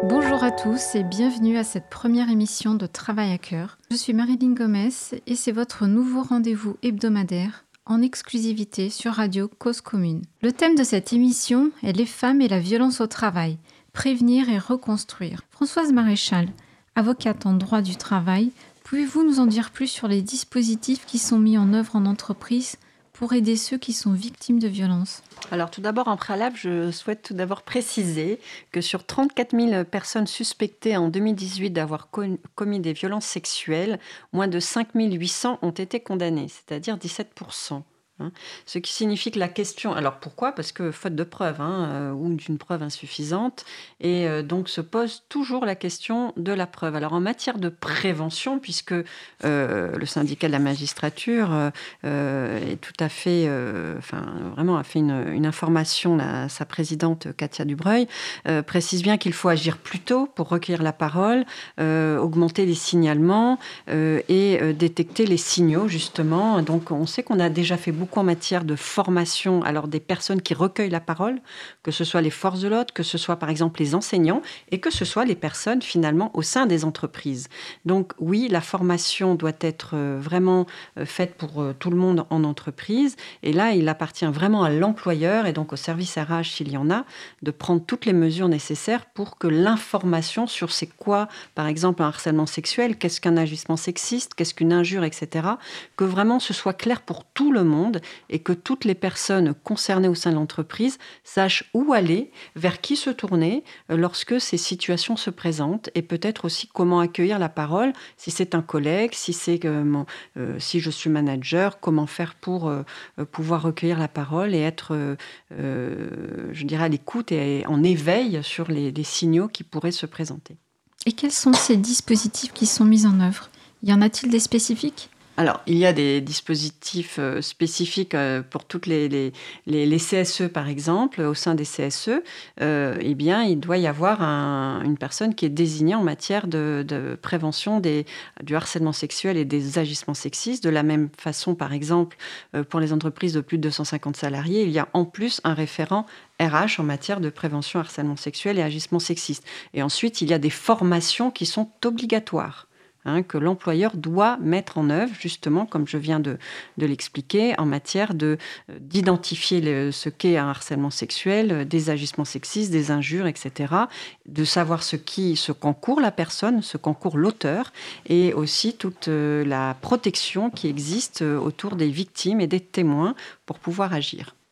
Bonjour à tous et bienvenue à cette première émission de Travail à cœur. Je suis Marilyn Gomez et c'est votre nouveau rendez-vous hebdomadaire en exclusivité sur Radio Cause Commune. Le thème de cette émission est les femmes et la violence au travail, prévenir et reconstruire. Françoise Maréchal, avocate en droit du travail, pouvez-vous nous en dire plus sur les dispositifs qui sont mis en œuvre en entreprise pour aider ceux qui sont victimes de violences? Alors tout d'abord, en préalable, je souhaite tout d'abord préciser que sur 34 000 personnes suspectées en 2018 d'avoir commis des violences sexuelles, moins de 5 800 ont été condamnées, c'est-à-dire 17%. Ce qui signifie que la question... Alors pourquoi ? Parce que faute de preuves ou d'une preuve insuffisante, et donc se pose toujours la question de la preuve. Alors en matière de prévention, puisque le syndicat de la magistrature est tout à fait... vraiment a fait une information, sa présidente Katia Dubreuil, précise bien qu'il faut agir plus tôt pour recueillir la parole, augmenter les signalements et détecter les signaux, justement. Donc on sait qu'on a déjà fait beaucoup en matière de formation, alors des personnes qui recueillent la parole, que ce soit les forces de l'ordre, que ce soit par exemple les enseignants, et que ce soit les personnes finalement au sein des entreprises. Donc oui, la formation doit être vraiment faite pour tout le monde en entreprise, et là il appartient vraiment à l'employeur et donc au service RH s'il y en a, de prendre toutes les mesures nécessaires pour que l'information sur c'est quoi, par exemple un harcèlement sexuel, qu'est-ce qu'un agissement sexiste, qu'est-ce qu'une injure, etc., que vraiment ce soit clair pour tout le monde et que toutes les personnes concernées au sein de l'entreprise sachent où aller, vers qui se tourner lorsque ces situations se présentent, et peut-être aussi comment accueillir la parole, si c'est un collègue, si je suis manager, comment faire pour pouvoir recueillir la parole et être, je dirais, à l'écoute et en éveil sur les signaux qui pourraient se présenter. Et quels sont ces dispositifs qui sont mis en œuvre ? Y en a-t-il des spécifiques ? Alors, il y a des dispositifs spécifiques pour toutes les CSE, par exemple. Au sein des CSE, il doit y avoir une personne qui est désignée en matière de prévention du harcèlement sexuel et des agissements sexistes. De la même façon, par exemple, pour les entreprises de plus de 250 salariés, il y a en plus un référent RH en matière de prévention harcèlement sexuel et agissements sexistes. Et ensuite, il y a des formations qui sont obligatoires, que l'employeur doit mettre en œuvre, justement, comme je viens de l'expliquer, en matière d'identifier ce qu'est un harcèlement sexuel, des agissements sexistes, des injures, etc., de savoir ce qu'encourt la personne, ce qu'encourt l'auteur, et aussi toute la protection qui existe autour des victimes et des témoins pour pouvoir agir.